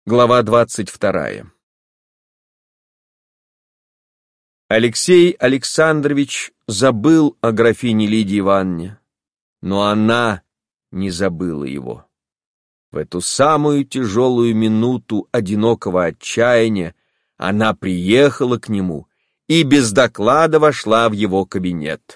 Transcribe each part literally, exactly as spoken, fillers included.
Глава двадцать вторая. Алексей Александрович забыл о графине Лидии Ивановне, но она не забыла его. В эту самую тяжелую минуту одинокого отчаяния она приехала к нему и без доклада вошла в его кабинет.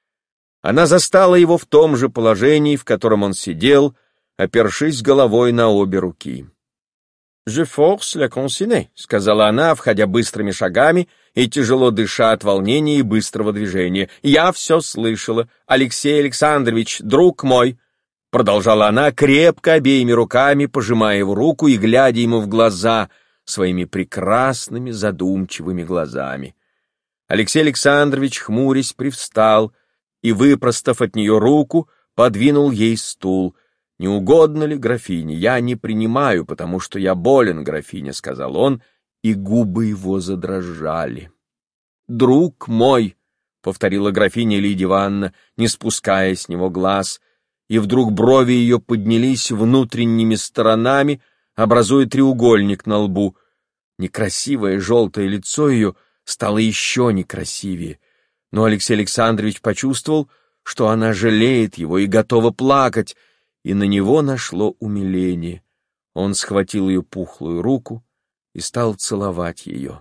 Она застала его в том же положении, в котором он сидел, опершись головой на обе руки. «Je force la consigne», — сказала она, входя быстрыми шагами и тяжело дыша от волнения и быстрого движения. «Я все слышала. Алексей Александрович, друг мой», — продолжала она, крепко обеими руками пожимая его руку и глядя ему в глаза своими прекрасными задумчивыми глазами. Алексей Александрович, хмурясь, привстал и, выпростав от нее руку, подвинул ей стул. «Не угодно ли, графине? Я не принимаю, потому что я болен, графиня», — сказал он, и губы его задрожали. «Друг мой», — повторила графиня Лидия Ивановна, не спуская с него глаз, и вдруг брови ее поднялись внутренними сторонами, образуя треугольник на лбу. Некрасивое желтое лицо ее стало еще некрасивее, но Алексей Александрович почувствовал, что она жалеет его и готова плакать, и на него нашло умиление. Он схватил ее пухлую руку и стал целовать ее.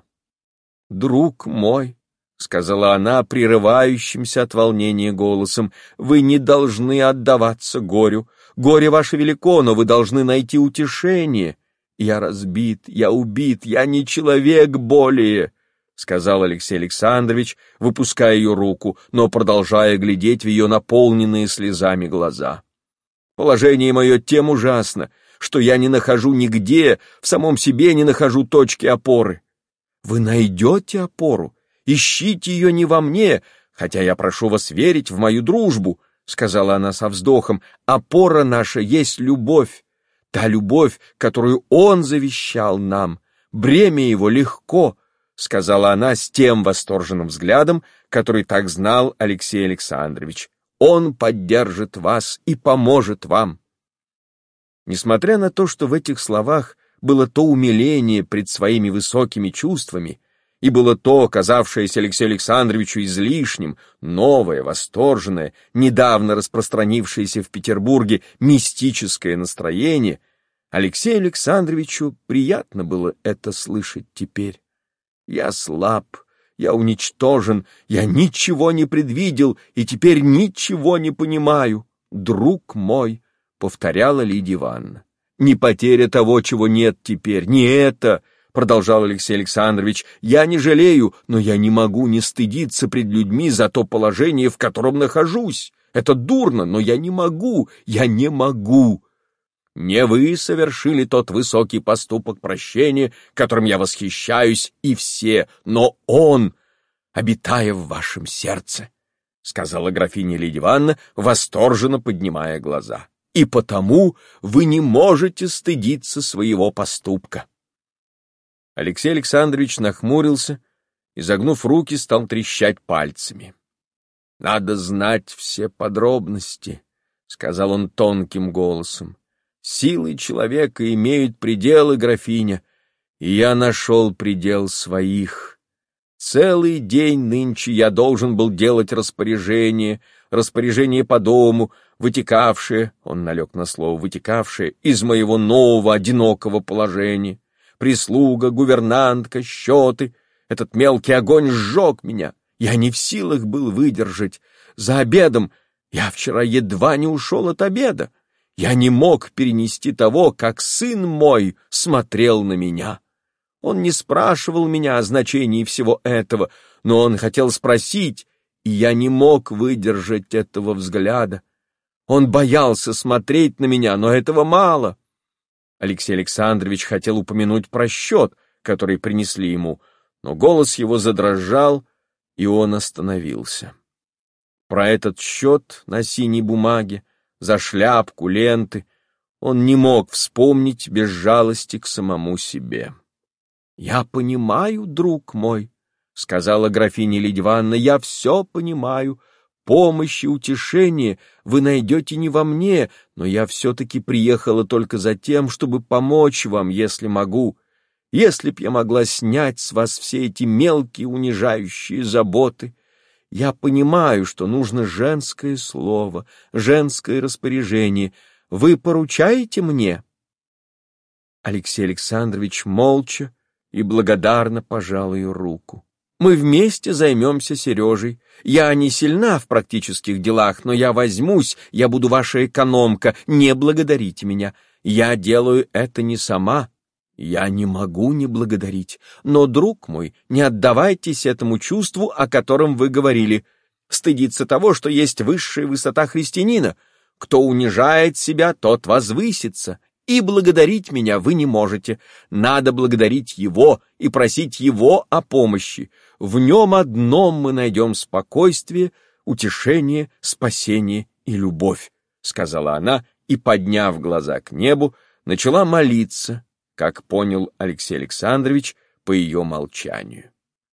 «Друг мой», — сказала она прерывающимся от волнения голосом, — «вы не должны отдаваться горю. Горе ваше велико, но вы должны найти утешение. Я разбит, я убит, я не человек более», — сказал Алексей Александрович, выпуская ее руку, но продолжая глядеть в ее наполненные слезами глаза. «Положение мое тем ужасно, что я не нахожу нигде, в самом себе не нахожу точки опоры. Вы найдете опору, ищите ее не во мне, хотя я прошу вас верить в мою дружбу», — сказала она со вздохом. «Опора наша есть любовь, та любовь, которую он завещал нам. Бремя его легко», — сказала она с тем восторженным взглядом, который так знал Алексей Александрович. «Он поддержит вас и поможет вам». Несмотря на то, что в этих словах было то умиление пред своими высокими чувствами, и было то, казавшееся Алексею Александровичу излишним, новое, восторженное, недавно распространившееся в Петербурге мистическое настроение, Алексею Александровичу приятно было это слышать теперь. «Я слаб, я уничтожен, я ничего не предвидел и теперь ничего не понимаю. Друг мой», — повторяла Лидия Ивановна. «Не потеря того, чего нет теперь, не это», — продолжал Алексей Александрович. «Я не жалею, но я не могу не стыдиться пред людьми за то положение, в котором нахожусь. Это дурно, но я не могу, я не могу. Не вы совершили тот высокий поступок прощения, которым я восхищаюсь, и все, но он, обитая в вашем сердце», — сказала графиня Лидия Ивановна, восторженно поднимая глаза. «И потому вы не можете стыдиться своего поступка». Алексей Александрович нахмурился и, загнув руки, стал трещать пальцами. «Надо знать все подробности», — сказал он тонким голосом. «Силы человека имеют пределы, графиня, и я нашел предел своих. Целый день нынче я должен был делать распоряжение, распоряжение по дому, вытекавшее, он налег на слово «вытекавшее», из моего нового одинокого положения. Прислуга, гувернантка, счеты. Этот мелкий огонь сжег меня. Я не в силах был выдержать. За обедом я вчера едва не ушел от обеда. Я не мог перенести того, как сын мой смотрел на меня. Он не спрашивал меня о значении всего этого, но он хотел спросить, и я не мог выдержать этого взгляда. Он боялся смотреть на меня, но этого мало». Алексей Александрович хотел упомянуть про счет, который принесли ему, но голос его задрожал, и он остановился. Про этот счет на синей бумаге, за шляпку, ленты, он не мог вспомнить без жалости к самому себе. «Я понимаю, друг мой», — сказала графиня Лидия Ивановна, — «я все понимаю. помощь и утешение вы найдете не во мне, но я все-таки приехала только за тем, чтобы помочь вам, если могу. Если б я могла снять с вас все эти мелкие унижающие заботы. Я понимаю, что нужно женское слово, женское распоряжение. Вы поручаете мне?» Алексей Александрович молча и благодарно пожал ее руку. «Мы вместе займемся Сережей. Я не сильна в практических делах, но я возьмусь, я буду ваша экономка, не благодарите меня. Я делаю это не сама. Я не могу не благодарить. Но, друг мой, не отдавайтесь этому чувству, о котором вы говорили. Стыдиться того, что есть высшая высота христианина. Кто унижает себя, тот возвысится. И благодарить меня вы не можете. Надо благодарить Его и просить Его о помощи. В Нем одном мы найдем спокойствие, утешение, спасение и любовь», — сказала она и, подняв глаза к небу, начала молиться, как понял Алексей Александрович по ее молчанию.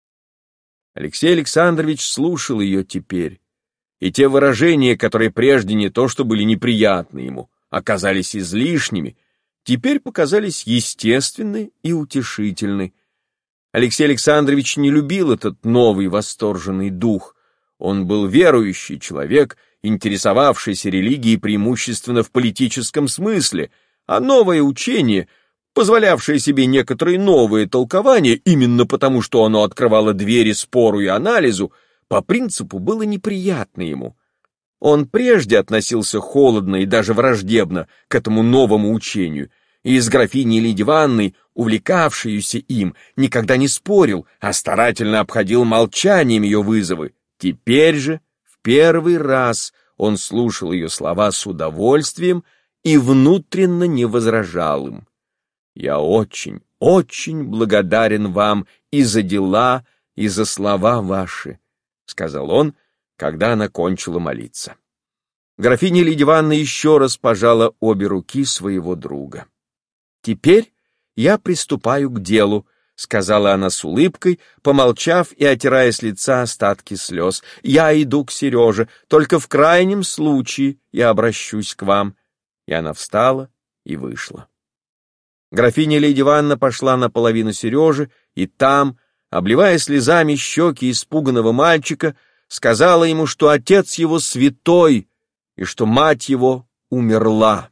Алексей Александрович слушал ее теперь, и те выражения, которые прежде не то что были неприятны ему, оказались излишними, теперь показались естественны и утешительны. Алексей Александрович не любил этот новый восторженный дух. Он был верующий человек, интересовавшийся религией преимущественно в политическом смысле, а новое учение, позволявшее себе некоторые новые толкования, именно потому, что оно открывало двери спору и анализу, по принципу было неприятно ему. Он прежде относился холодно и даже враждебно к этому новому учению, и с графиней Лидией Ивановной, увлекавшейся им, никогда не спорил, а старательно обходил молчанием ее вызовы. Теперь же, в первый раз, он слушал ее слова с удовольствием и внутренно не возражал им. «Я очень, очень благодарен вам и за дела, и за слова ваши», — сказал он, когда она кончила молиться. Графиня Лидия Ивановна еще раз пожала обе руки своего друга. «Теперь я приступаю к делу», — сказала она с улыбкой, помолчав и отирая с лица остатки слез. «Я иду к Сереже, только в крайнем случае я обращусь к вам». И она встала и вышла. Графиня Лидия Ивановна пошла наполовину Сережи, и там, обливая слезами щеки испуганного мальчика, сказала ему, что отец его святой и что мать его умерла.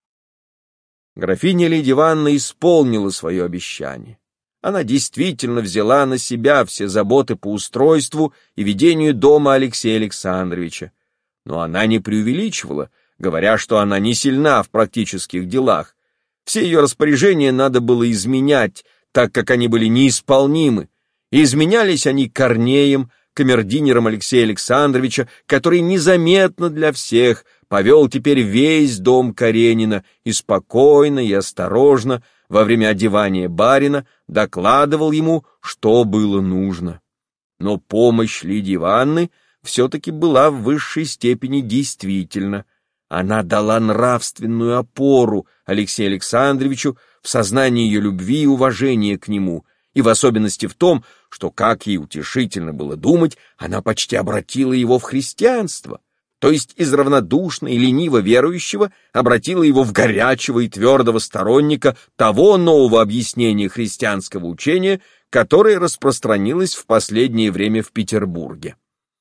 Графиня Лидия Ивановна исполнила свое обещание. Она действительно взяла на себя все заботы по устройству и ведению дома Алексея Александровича. Но она не преувеличивала, говоря, что она не сильна в практических делах. Все ее распоряжения надо было изменять, так как они были неисполнимы, и изменялись они Корнеем, камердинером Алексея Александровича, который незаметно для всех повел теперь весь дом Каренина и спокойно и осторожно во время одевания барина докладывал ему, что было нужно. Но помощь Лидии Ивановны все-таки была в высшей степени действительна. Она дала нравственную опору Алексею Александровичу в сознании ее любви и уважения к нему, и в особенности в том, что, как ей утешительно было думать, она почти обратила его в христианство, то есть из равнодушно и лениво верующего обратила его в горячего и твердого сторонника того нового объяснения христианского учения, которое распространилось в последнее время в Петербурге.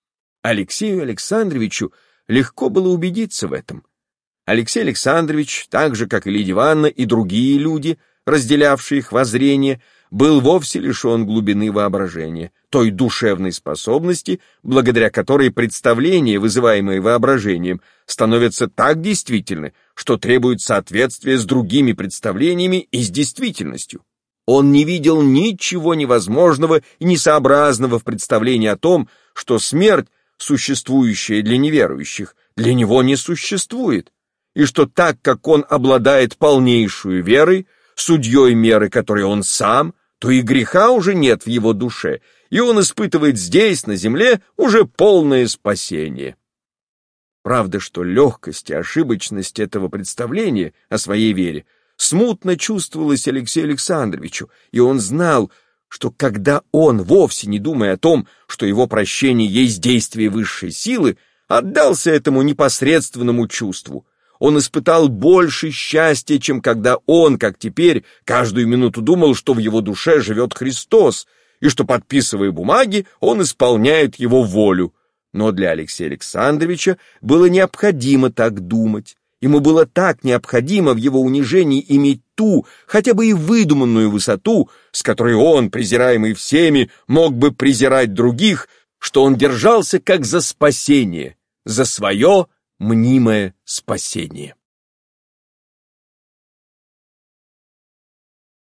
Алексею Александровичу легко было убедиться в этом. Алексей Александрович, так же, как и Лидия Ивановна и другие люди, разделявшие их воззрение, был вовсе лишен глубины воображения, той душевной способности, благодаря которой представления, вызываемые воображением, становятся так действительны, что требуют соответствия с другими представлениями и с действительностью. Он не видел ничего невозможного и несообразного в представлении о том, что смерть, существующая для неверующих, для него не существует, и что так как он обладает полнейшую верой, судьей меры, которой он сам, то и греха уже нет в его душе, и он испытывает здесь, на земле, уже полное спасение. Правда, что легкость и ошибочность этого представления о своей вере смутно чувствовалась Алексею Александровичу, и он знал, что когда он, вовсе не думая о том, что его прощение есть действие высшей силы, отдался этому непосредственному чувству. Он испытал больше счастья, чем когда он, как теперь, каждую минуту думал, что в его душе живет Христос, и что, подписывая бумаги, он исполняет его волю. Но для Алексея Александровича было необходимо так думать. Ему было так необходимо в его унижении иметь ту, хотя бы и выдуманную высоту, с которой он, презираемый всеми, мог бы презирать других, что он держался как за спасение, за свое мнимое спасение.